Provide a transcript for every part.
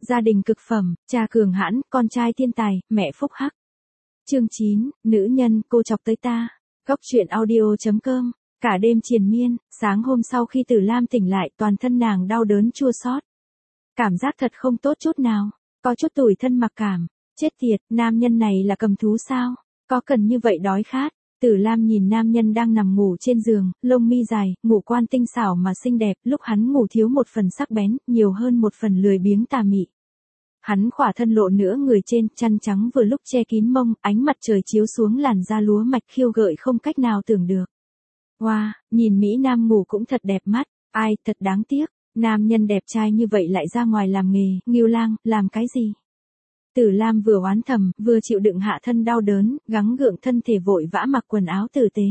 Gia đình cực phẩm, cha cường hãn, con trai thiên tài, mẹ phúc hắc. Chương 9, nữ nhân, cô chọc tới ta. Góc truyện audio.com. Cả đêm triền miên, sáng hôm sau khi Tử Lam tỉnh lại, toàn thân nàng đau đớn chua xót. Cảm giác thật không tốt chút nào, có chút tủi thân mặc cảm. Chết tiệt, nam nhân này là cầm thú sao? Có cần như vậy đói khát? Tử Lam nhìn nam nhân đang nằm ngủ trên giường, lông mi dài, ngũ quan tinh xảo mà xinh đẹp, lúc hắn ngủ thiếu một phần sắc bén, nhiều hơn một phần lười biếng tà mị. Hắn khỏa thân lộ nửa người trên, chăn trắng vừa lúc che kín mông, ánh mặt trời chiếu xuống làn da lúa mạch khiêu gợi không cách nào tưởng được. Wow, nhìn Mỹ Nam ngủ cũng thật đẹp mắt, ai, thật đáng tiếc, nam nhân đẹp trai như vậy lại ra ngoài làm nghề, nghêu lang, làm cái gì? Tử Lam vừa oán thầm, vừa chịu đựng hạ thân đau đớn, gắng gượng thân thể vội vã mặc quần áo tử tế.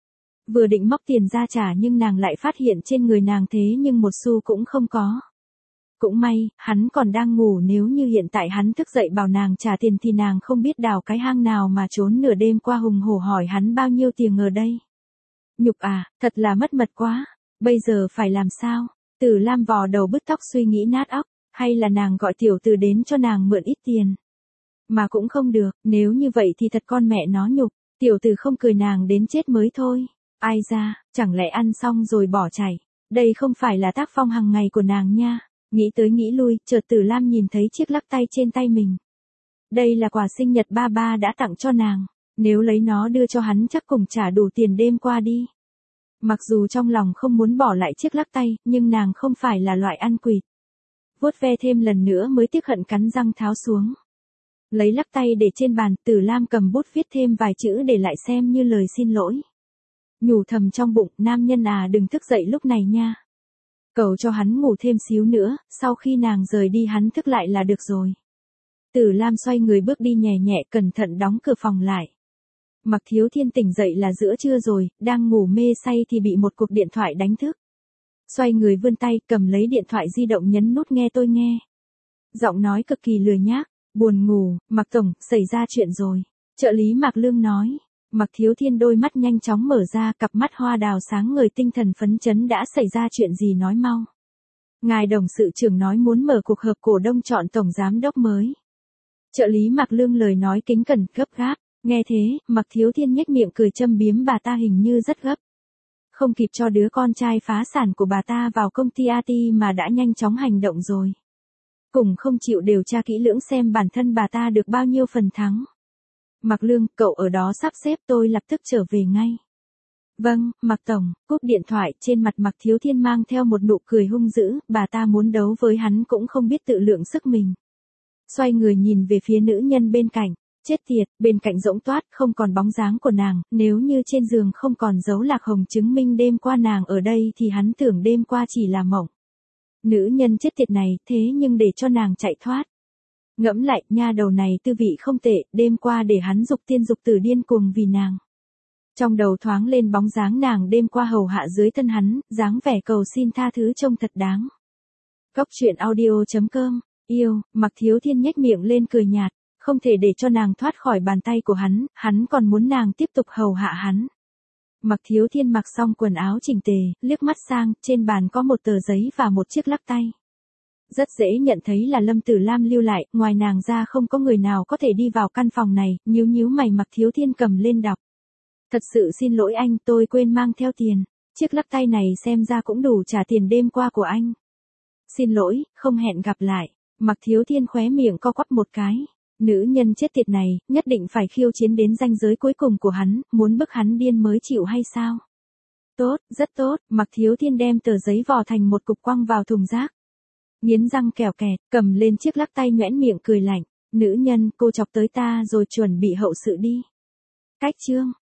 Vừa định móc tiền ra trả nhưng nàng lại phát hiện trên người nàng thế nhưng một xu cũng không có. Cũng may, hắn còn đang ngủ, nếu như hiện tại hắn thức dậy bảo nàng trả tiền thì nàng không biết đào cái hang nào mà trốn nửa đêm qua hùng hổ hỏi hắn bao nhiêu tiền ở đây. Nhục à, thật là mất mật quá, bây giờ phải làm sao? Tử Lam vò đầu bứt tóc suy nghĩ nát óc, hay là nàng gọi tiểu tử đến cho nàng mượn ít tiền. Mà cũng không được, nếu như vậy thì thật con mẹ nó nhục, tiểu tử không cười nàng đến chết mới thôi. Ai ra, chẳng lẽ ăn xong rồi bỏ chạy, đây không phải là tác phong hàng ngày của nàng nha. Nghĩ tới nghĩ lui, chợt Tử Lam nhìn thấy chiếc lắc tay trên tay mình. Đây là quà sinh nhật ba ba đã tặng cho nàng, nếu lấy nó đưa cho hắn chắc cùng trả đủ tiền đêm qua đi. Mặc dù trong lòng không muốn bỏ lại chiếc lắc tay, nhưng nàng không phải là loại ăn quỵt. Vuốt ve thêm lần nữa mới tiếc hận cắn răng tháo xuống. Lấy lắc tay để trên bàn, Tử Lam cầm bút viết thêm vài chữ để lại xem như lời xin lỗi. Nhủ thầm trong bụng, nam nhân à đừng thức dậy lúc này nha. Cầu cho hắn ngủ thêm xíu nữa, sau khi nàng rời đi hắn thức lại là được rồi. Tử Lam xoay người bước đi nhẹ nhẹ cẩn thận đóng cửa phòng lại. Mặc Thiếu Thiên tỉnh dậy là giữa trưa rồi, đang ngủ mê say thì bị một cuộc điện thoại đánh thức. Xoay người vươn tay cầm lấy điện thoại di động nhấn nút nghe tôi nghe. Giọng nói cực kỳ lười nhác, buồn ngủ, Mặc tổng, xảy ra chuyện rồi. Trợ lý Mạc Lương nói. Mặc Thiếu Thiên đôi mắt nhanh chóng mở ra, cặp mắt hoa đào sáng ngời tinh thần phấn chấn, đã xảy ra chuyện gì nói mau. Ngài đồng sự trưởng nói muốn mở cuộc họp cổ đông chọn tổng giám đốc mới. Trợ lý Mạc Lương lời nói kính cẩn gấp gáp, nghe thế, Mặc Thiếu Thiên nhếch miệng cười châm biếm bà ta hình như rất gấp. Không kịp cho đứa con trai phá sản của bà ta vào công ty IT mà đã nhanh chóng hành động rồi. Cùng không chịu điều tra kỹ lưỡng xem bản thân bà ta được bao nhiêu phần thắng. Mạc Lương, cậu ở đó sắp xếp tôi lập tức trở về ngay. Vâng, Mạc tổng, cúp điện thoại, trên mặt Mặc Thiếu Thiên mang theo một nụ cười hung dữ, bà ta muốn đấu với hắn cũng không biết tự lượng sức mình. Xoay người nhìn về phía nữ nhân bên cạnh, chết tiệt, bên cạnh rỗng toát, không còn bóng dáng của nàng, nếu như trên giường không còn dấu lạc hồng chứng minh đêm qua nàng ở đây thì hắn tưởng đêm qua chỉ là mộng. Nữ nhân chết tiệt này, thế nhưng để cho nàng chạy thoát. Ngẫm lại, nha đầu này tư vị không tệ, đêm qua để hắn dục tiên dục tử điên cuồng vì nàng. Trong đầu thoáng lên bóng dáng nàng đêm qua hầu hạ dưới thân hắn, dáng vẻ cầu xin tha thứ trông thật đáng. Góc truyện audio.com, yêu, Mặc Thiếu Thiên nhếch miệng lên cười nhạt, không thể để cho nàng thoát khỏi bàn tay của hắn còn muốn nàng tiếp tục hầu hạ hắn. Mặc Thiếu Thiên mặc xong quần áo chỉnh tề, liếc mắt sang, trên bàn có một tờ giấy và một chiếc lắc tay. Rất dễ nhận thấy là Lâm Tử Lam lưu lại, ngoài nàng ra không có người nào có thể đi vào căn phòng này, nhíu mày Mặc Thiếu Thiên cầm lên đọc. Thật sự xin lỗi anh, tôi quên mang theo tiền, chiếc lắc tay này xem ra cũng đủ trả tiền đêm qua của anh. Xin lỗi, không hẹn gặp lại, Mặc Thiếu Thiên khóe miệng co quắp một cái. Nữ nhân chết tiệt này, nhất định phải khiêu chiến đến ranh giới cuối cùng của hắn, muốn bức hắn điên mới chịu hay sao? Tốt, rất tốt, Mặc Thiếu Thiên đem tờ giấy vò thành một cục quăng vào thùng rác. Nghiến răng kèo kẹt, cầm lên chiếc lắc tay nhoẻn miệng cười lạnh. Nữ nhân, cô chọc tới ta rồi chuẩn bị hậu sự đi. Cách chương.